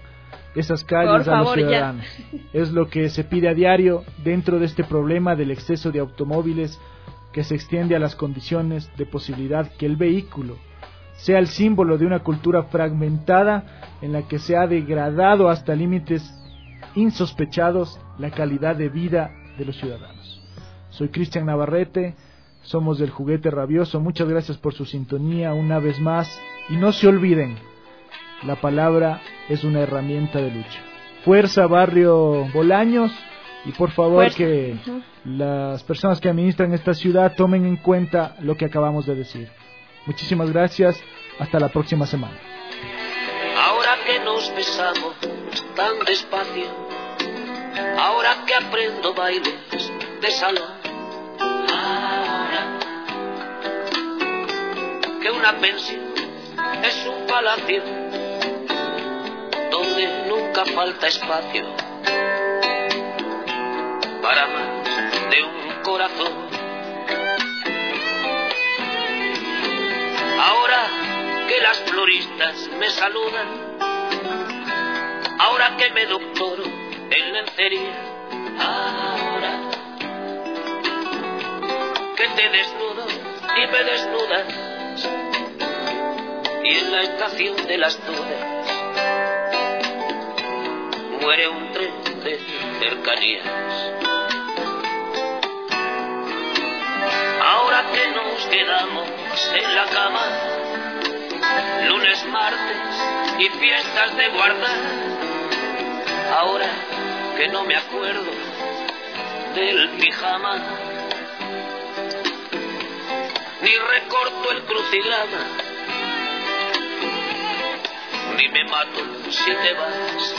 esas calles Por a los favor, ya. ciudadanos. Es lo que se pide a diario dentro de este problema del exceso de automóviles que se extiende a las condiciones de posibilidad que el vehículo sea el símbolo de una cultura fragmentada en la que se ha degradado hasta límites insospechados la calidad de vida de los ciudadanos. Soy Cristian Navarrete, somos del Juguete Rabioso. Muchas gracias por su sintonía una vez más y no se olviden, la palabra es una herramienta de lucha. Fuerza, barrio Bolaños, y por favor Fuerza. que las personas que administran esta ciudad tomen en cuenta lo que acabamos de decir. Muchísimas gracias, hasta la próxima semana. Ahora que nos besamos tan despacio, ahora que aprendo bailes de salón, ahora que una pensión es un palacio donde nunca falta espacio para más de un corazón. Ahora que las floristas me saludan, ahora que me doctoro en lencería, ahora que te desnudo y me desnudas, y en la estación de las dudas muere un tren de cercanías. Ahora que nos quedamos en la cama, lunes, martes y fiestas de guardar, ahora que no me acuerdo del pijama, ni recorto el crucigrama, ni me mato si te vas.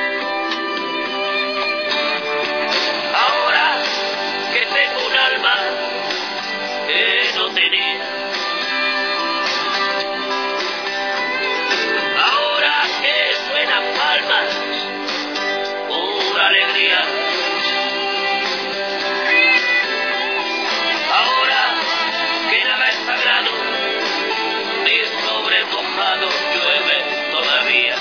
Ahora que tengo un alma que no tenía, ahora que suenan palmas, pura alegría, ahora que nada es sagrado, ni sobre mojado llueve todavía.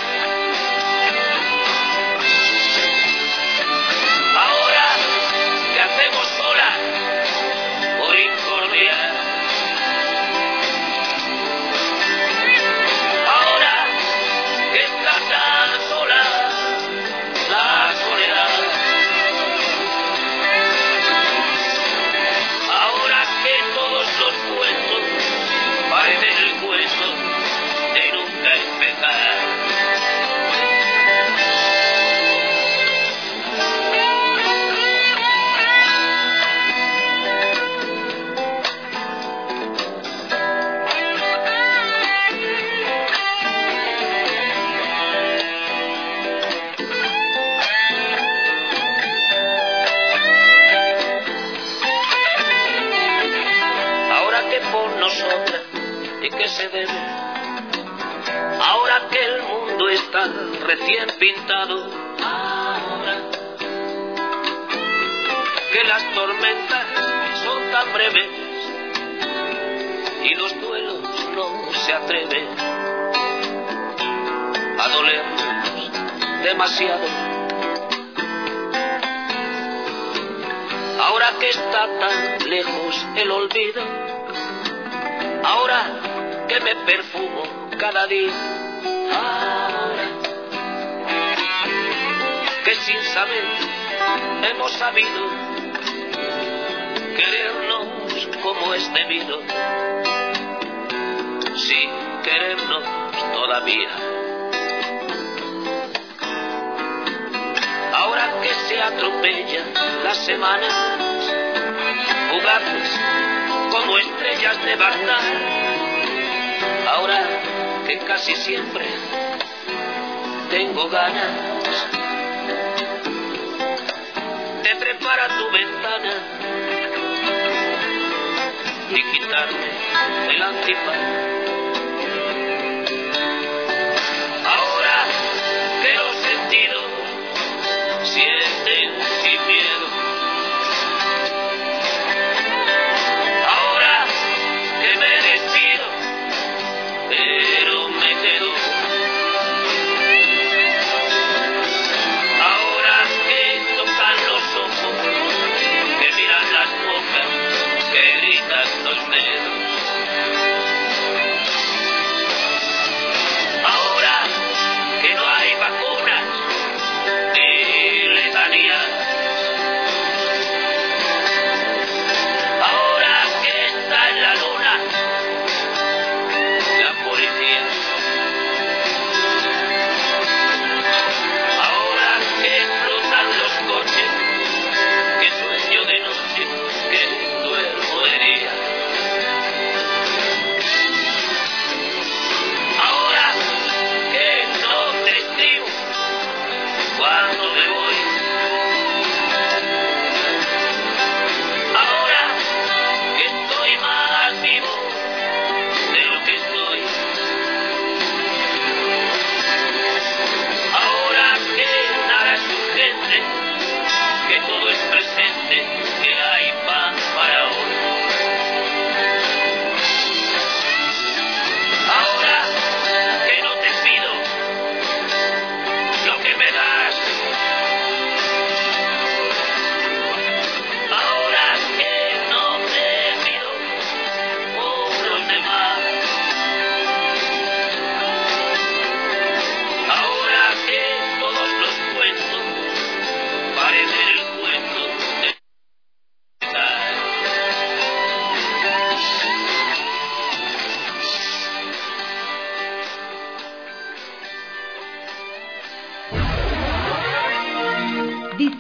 Ahora que hacemos sola por incordia, ahora que está tan sola la soledad, ahora que todos los cuentos parecen el cuento de nunca empezar. Nosotras, ¿y qué se debe? Ahora que el mundo está recién pintado, ahora que las tormentas son tan breves y los duelos no se atreven a dolernos demasiado. Ahora que está tan lejos el olvido, ahora que me perfumo cada día, ahora que sin saber hemos sabido querernos como es debido, sin querernos todavía. Ahora que se atropellan las semanas, fugaces como estrellas de Bagdad, ahora que casi siempre tengo ganas de trepar a tu ventana y quitarme el antifaz. Ahora que los sentidos sienten sin miedo, ahora que me despido, pero me quedo.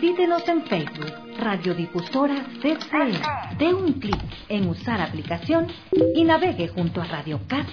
Visítenos en Facebook, Radiodifusora CCE. Dé un clic en usar aplicación y navegue junto a Radio Casa